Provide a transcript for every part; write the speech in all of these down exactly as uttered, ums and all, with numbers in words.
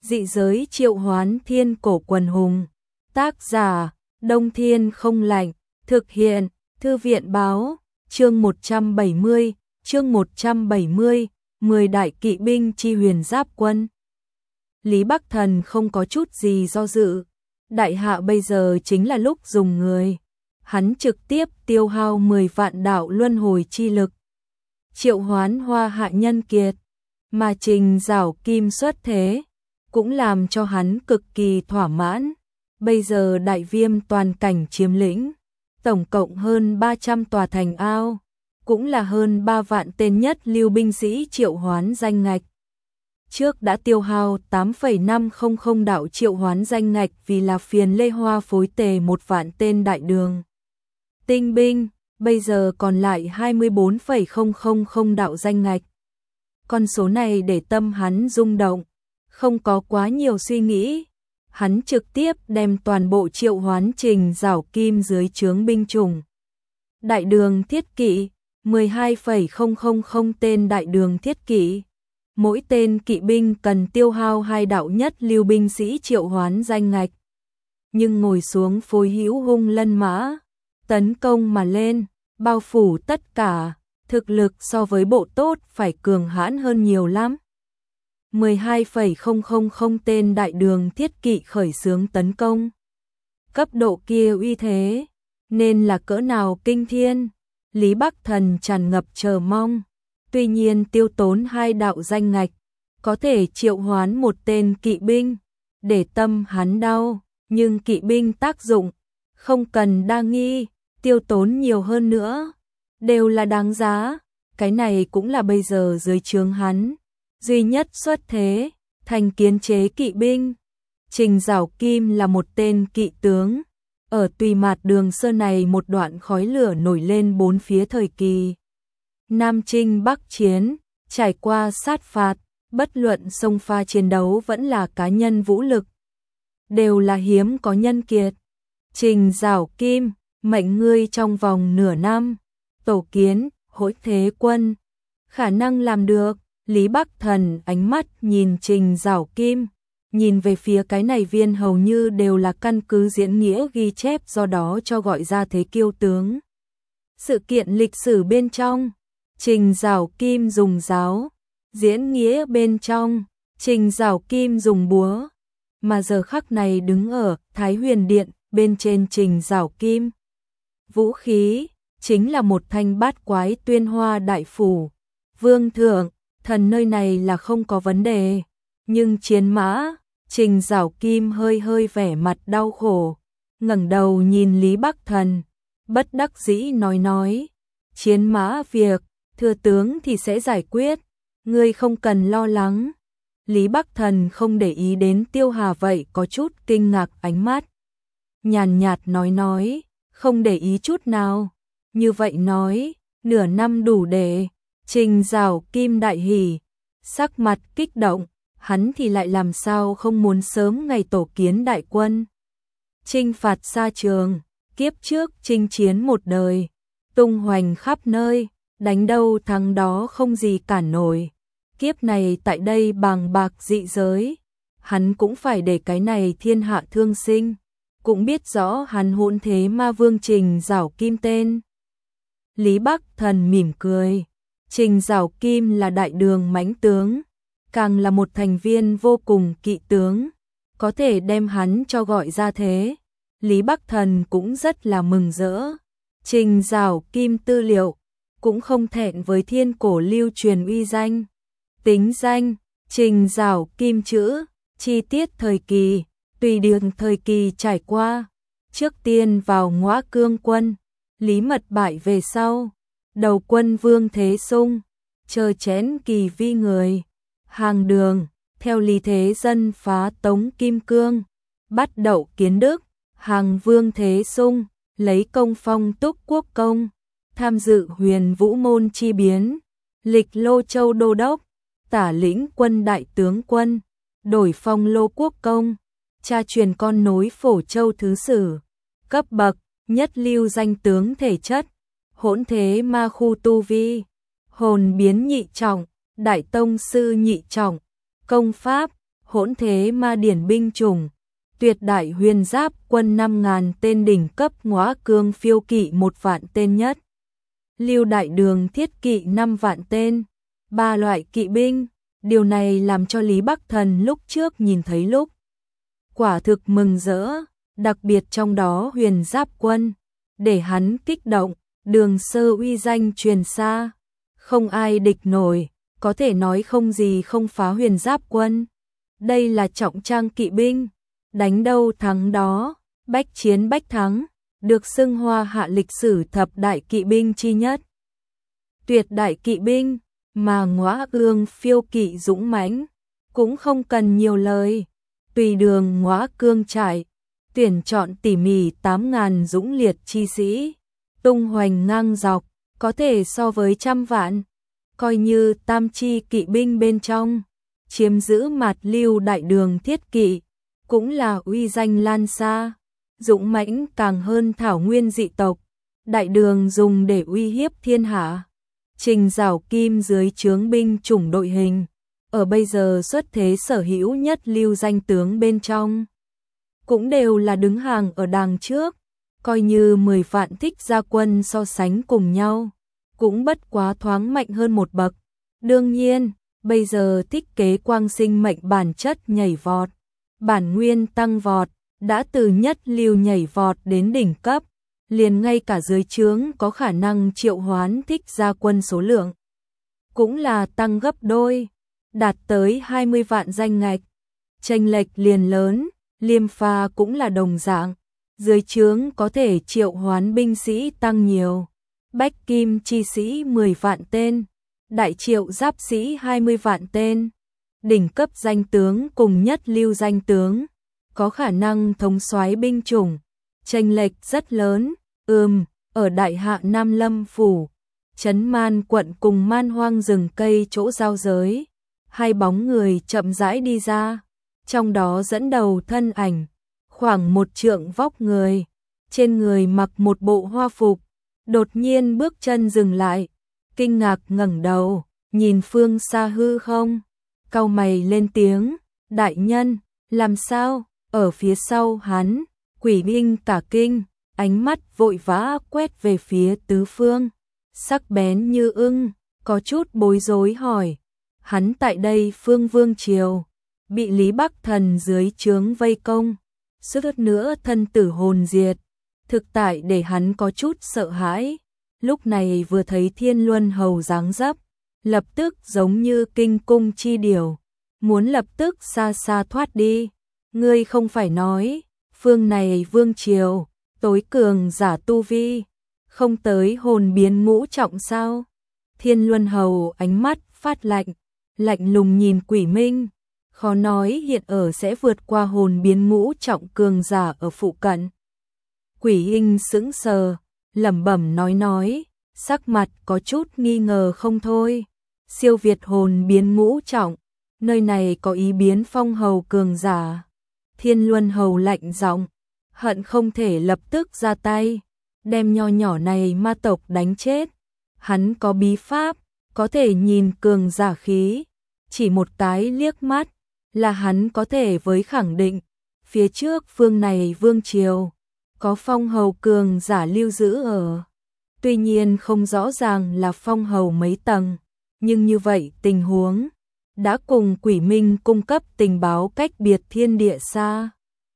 Dị giới triệu hoán thiên cổ quần hùng. Tác giả, Đông Thiên không lạnh. Thực hiện, Thư viện báo. Chương một trăm bảy mươi, chương một trăm bảy mươi, mười đại kỵ binh chi huyền giáp quân. Lý Bắc Thần không có chút gì do dự. Đại hạ bây giờ chính là lúc dùng người. Hắn trực tiếp tiêu hao mười vạn đạo luân hồi chi lực. Triệu hoán Hoa Hạ nhân kiệt. Mà Trình Giảo Kim xuất thế, cũng làm cho hắn cực kỳ thỏa mãn. Bây giờ đại viêm toàn cảnh chiếm lĩnh, tổng cộng hơn ba trăm tòa thành ao, cũng là hơn ba vạn tên nhất lưu binh sĩ triệu hoán danh ngạch. Trước đã tiêu hao tám phẩy năm không không đạo triệu hoán danh ngạch vì là phiền Lê Hoa phối tề một vạn tên đại đường tinh binh, bây giờ còn lại hai mươi bốn phẩy không không không đạo danh ngạch. Con số này để tâm hắn rung động, không có quá nhiều suy nghĩ. Hắn trực tiếp đem toàn bộ triệu hoán Trình Giảo Kim dưới trướng binh chủng. Đại đường thiết kỵ, mười hai phẩy không không không tên đại đường thiết kỵ. Mỗi tên kỵ binh cần tiêu hao hai đạo nhất lưu binh sĩ triệu hoán danh ngạch. Nhưng ngồi xuống phối hữu hung lân mã, tấn công mà lên, bao phủ tất cả, thực lực so với bộ tốt phải cường hãn hơn nhiều lắm. mười hai phẩy không không không tên đại đường thiết kỵ khởi xướng tấn công. Cấp độ kia uy thế, nên là cỡ nào kinh thiên. Lý Bắc Thần tràn ngập chờ mong. Tuy nhiên tiêu tốn hai đạo danh ngạch, có thể triệu hoán một tên kỵ binh, để tâm hắn đau. Nhưng kỵ binh tác dụng, không cần đa nghi, tiêu tốn nhiều hơn nữa, đều là đáng giá. Cái này cũng là bây giờ dưới trướng hắn duy nhất xuất thế, thành kiến chế kỵ binh. Trình Giảo Kim là một tên kỵ tướng. Ở Tùy Mạt Đường Sơn này một đoạn khói lửa nổi lên bốn phía thời kỳ Nam Chinh Bắc Chiến, trải qua sát phạt, bất luận xông pha chiến đấu vẫn là cá nhân vũ lực, đều là hiếm có nhân kiệt. Trình Giảo Kim, mệnh ngươi trong vòng nửa năm, tổ kiến, hối thế quân, khả năng làm được. Lý Bắc Thần ánh mắt nhìn Trình Giảo Kim, nhìn về phía cái này viên hầu như đều là căn cứ diễn nghĩa ghi chép do đó cho gọi ra thế kiêu tướng. Sự kiện lịch sử bên trong, Trình Giảo Kim dùng giáo, diễn nghĩa bên trong, Trình Giảo Kim dùng búa, mà giờ khắc này đứng ở Thái Huyền Điện bên trên Trình Giảo Kim. Vũ khí, chính là một thanh bát quái tuyên hoa đại phủ. Vương thượng, thần nơi này là không có vấn đề, nhưng chiến mã. Trình Giảo Kim hơi hơi vẻ mặt đau khổ, ngẩng đầu nhìn Lý Bắc Thần, bất đắc dĩ nói nói, chiến mã việc, thừa tướng thì sẽ giải quyết, ngươi không cần lo lắng. Lý Bắc Thần không để ý đến Tiêu Hà vậy có chút kinh ngạc ánh mắt, nhàn nhạt nói nói, không để ý chút nào, như vậy nói, nửa năm đủ để. Trình Giảo Kim đại hỉ, sắc mặt kích động, hắn thì lại làm sao không muốn sớm ngày tổ kiến đại quân. Chinh phạt xa trường, kiếp trước chinh chiến một đời, tung hoành khắp nơi, đánh đâu thắng đó không gì cản nổi. Kiếp này tại đây bàng bạc dị giới, hắn cũng phải để cái này thiên hạ thương sinh, cũng biết rõ hắn hỗn thế ma vương Trình Giảo Kim tên. Lý Bắc Thần mỉm cười. Trình Giảo Kim là đại đường mãnh tướng, càng là một thành viên vô cùng kỵ tướng, có thể đem hắn cho gọi ra thế. Lý Bắc Thần cũng rất là mừng rỡ. Trình Giảo Kim tư liệu, cũng không thẹn với thiên cổ lưu truyền uy danh. Tính danh, Trình Giảo Kim chữ, chi tiết thời kỳ, tùy đường thời kỳ trải qua. Trước tiên vào Ngõa Cương quân, Lý Mật bại về sau. Đầu quân Vương Thế Sung, chờ chén kỳ vi người, hàng đường, theo Lý Thế Dân phá Tống Kim Cương, bắt đậu Kiến Đức, hàng Vương Thế Sung, lấy công phong Túc Quốc công, tham dự Huyền Vũ môn chi biến, lịch Lô Châu đô đốc, tả lĩnh quân đại tướng quân, đổi phong Lô Quốc công, cha truyền con nối Phổ Châu thứ sử, cấp bậc nhất lưu danh tướng thể chất. Hỗn thế ma khu tu vi, hồn biến nhị trọng, đại tông sư nhị trọng, công pháp, hỗn thế ma điển binh chủng, tuyệt đại huyền giáp quân năm ngàn tên đỉnh cấp, ngõa cương phiêu kỵ một vạn tên nhất, lưu đại đường thiết kỵ năm vạn tên, ba loại kỵ binh. Điều này làm cho Lý Bắc Thần lúc trước nhìn thấy lúc quả thực mừng rỡ, đặc biệt trong đó huyền giáp quân, để hắn kích động, Đường Sơ uy danh truyền xa, không ai địch nổi, có thể nói không gì không phá huyền giáp quân. Đây là trọng trang kỵ binh, đánh đâu thắng đó, bách chiến bách thắng, được xưng hoa hạ lịch sử thập đại kỵ binh chi nhất. Tuyệt đại kỵ binh, mà ngõa cương phiêu kỵ dũng mãnh, cũng không cần nhiều lời. Tùy đường ngõa cương trại, tuyển chọn tỉ mỉ tám ngàn dũng liệt chi sĩ, tung hoành ngang dọc, có thể so với trăm vạn, coi như tam chi kỵ binh bên trong, chiếm giữ mạt lưu đại đường thiết kỵ, cũng là uy danh lan xa, dũng mãnh càng hơn thảo nguyên dị tộc, đại đường dùng để uy hiếp thiên hạ. Trình Giảo Kim dưới trướng binh chủng đội hình, ở bây giờ xuất thế sở hữu nhất lưu danh tướng bên trong, cũng đều là đứng hàng ở đằng trước, coi như mười vạn thích gia quân so sánh cùng nhau, cũng bất quá thoáng mạnh hơn một bậc. Đương nhiên, bây giờ thích kế quang sinh mệnh bản chất nhảy vọt, bản nguyên tăng vọt, đã từ nhất lưu nhảy vọt đến đỉnh cấp, liền ngay cả dưới trướng có khả năng triệu hoán thích gia quân số lượng, cũng là tăng gấp đôi, đạt tới hai mươi vạn danh ngạch. Chênh lệch liền lớn, Liêm Pha cũng là đồng dạng, dưới trướng có thể triệu hoán binh sĩ tăng nhiều, bách kim chi sĩ mười vạn tên, đại triệu giáp sĩ hai mươi vạn tên, đỉnh cấp danh tướng cùng nhất lưu danh tướng, có khả năng thống soái binh chủng, chênh lệch rất lớn. Ừm, ở Đại Hạ Nam Lâm phủ, Trấn Man quận cùng Man Hoang rừng cây chỗ giao giới, hai bóng người chậm rãi đi ra, trong đó dẫn đầu thân ảnh, khoảng một trượng vóc người, trên người mặc một bộ hoa phục, đột nhiên bước chân dừng lại, kinh ngạc ngẩng đầu, nhìn phương xa hư không, cau mày lên tiếng, đại nhân, làm sao? Ở phía sau hắn, quỷ binh cả kinh, ánh mắt vội vã quét về phía tứ phương, sắc bén như ưng, có chút bối rối hỏi, hắn tại đây Phương Vương triều, bị Lý Bắc Thần dưới trướng vây công, suýt nữa thân tử hồn diệt, thực tại để hắn có chút sợ hãi, lúc này vừa thấy Thiên Luân Hầu dáng dấp, lập tức giống như kinh cung chi điều, muốn lập tức xa xa thoát đi. Ngươi không phải nói, phương này vương triều, tối cường giả tu vi, không tới hồn biến ngũ trọng sao? Thiên Luân Hầu ánh mắt phát lạnh, lạnh lùng nhìn Quỷ Minh, khó nói hiện ở sẽ vượt qua hồn biến ngũ trọng cường giả ở phụ cận. Quỷ Hinh sững sờ, lẩm bẩm nói nói, sắc mặt có chút nghi ngờ không thôi. Siêu việt hồn biến ngũ trọng, nơi này có ý biến phong hầu cường giả. Thiên Luân Hầu lạnh giọng, hận không thể lập tức ra tay, đem nho nhỏ này ma tộc đánh chết. Hắn có bí pháp, có thể nhìn cường giả khí, chỉ một cái liếc mắt là hắn có thể với khẳng định, phía trước phương này vương triều, có phong hầu cường giả lưu giữ ở. Tuy nhiên không rõ ràng là phong hầu mấy tầng, nhưng như vậy tình huống đã cùng Quỷ Minh cung cấp tình báo cách biệt thiên địa xa.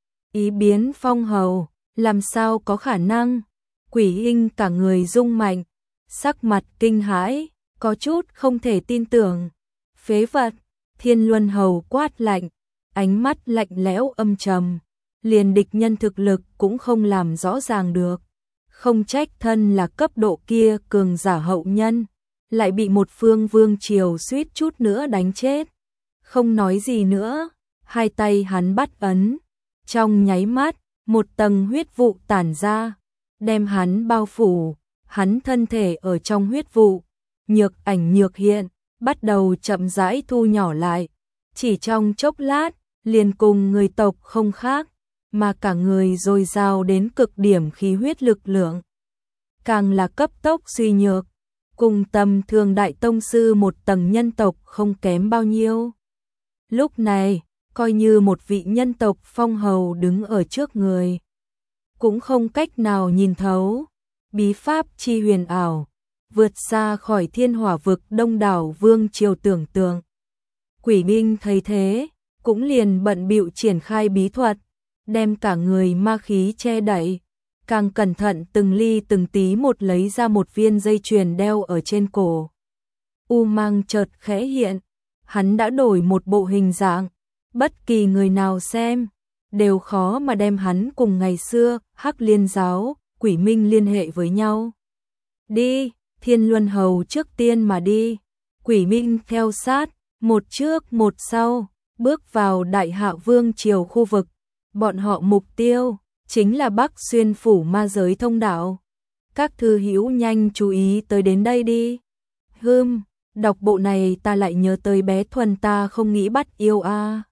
Ý biến phong hầu, làm sao có khả năng? Quỷ Hinh cả người rung mạnh, sắc mặt kinh hãi, có chút không thể tin tưởng. Phế vật, Thiên Luân Hầu quát lạnh, ánh mắt lạnh lẽo âm trầm, liền địch nhân thực lực cũng không làm rõ ràng được. Không trách thân là cấp độ kia cường giả hậu nhân, lại bị một phương vương triều suýt chút nữa đánh chết. Không nói gì nữa, hai tay hắn bắt ấn, trong nháy mắt, một tầng huyết vụ tản ra, đem hắn bao phủ, hắn thân thể ở trong huyết vụ, nhược ảnh nhược hiện, bắt đầu chậm rãi thu nhỏ lại, chỉ trong chốc lát, liền cùng người tộc không khác, mà cả người dồi dào đến cực điểm khí huyết lực lượng, càng là cấp tốc suy nhược, cùng tầm thường đại tông sư một tầng nhân tộc không kém bao nhiêu. Lúc này, coi như một vị nhân tộc phong hầu đứng ở trước người, cũng không cách nào nhìn thấu. Bí pháp chi huyền ảo, vượt xa khỏi thiên hỏa vực đông đảo vương triều tưởng tượng. Quỷ binh thấy thế, cũng liền bận bịu triển khai bí thuật, đem cả người ma khí che đậy, càng cẩn thận từng ly từng tí một lấy ra một viên dây chuyền đeo ở trên cổ. U mang chợt khẽ hiện, hắn đã đổi một bộ hình dạng, bất kỳ người nào xem đều khó mà đem hắn cùng ngày xưa Hắc Liên giáo, Quỷ Minh liên hệ với nhau. Đi, Thiên Luân Hầu trước tiên mà đi. Quỷ Minh theo sát, một trước một sau, bước vào Đại Hạ Vương triều khu vực. Bọn họ mục tiêu chính là Bắc Xuyên phủ ma giới thông đạo. Các thư hữu nhanh chú ý tới đến đây đi. Hừm, đọc bộ này ta lại nhớ tới bé Thuần ta không nghĩ bắt yêu a. À.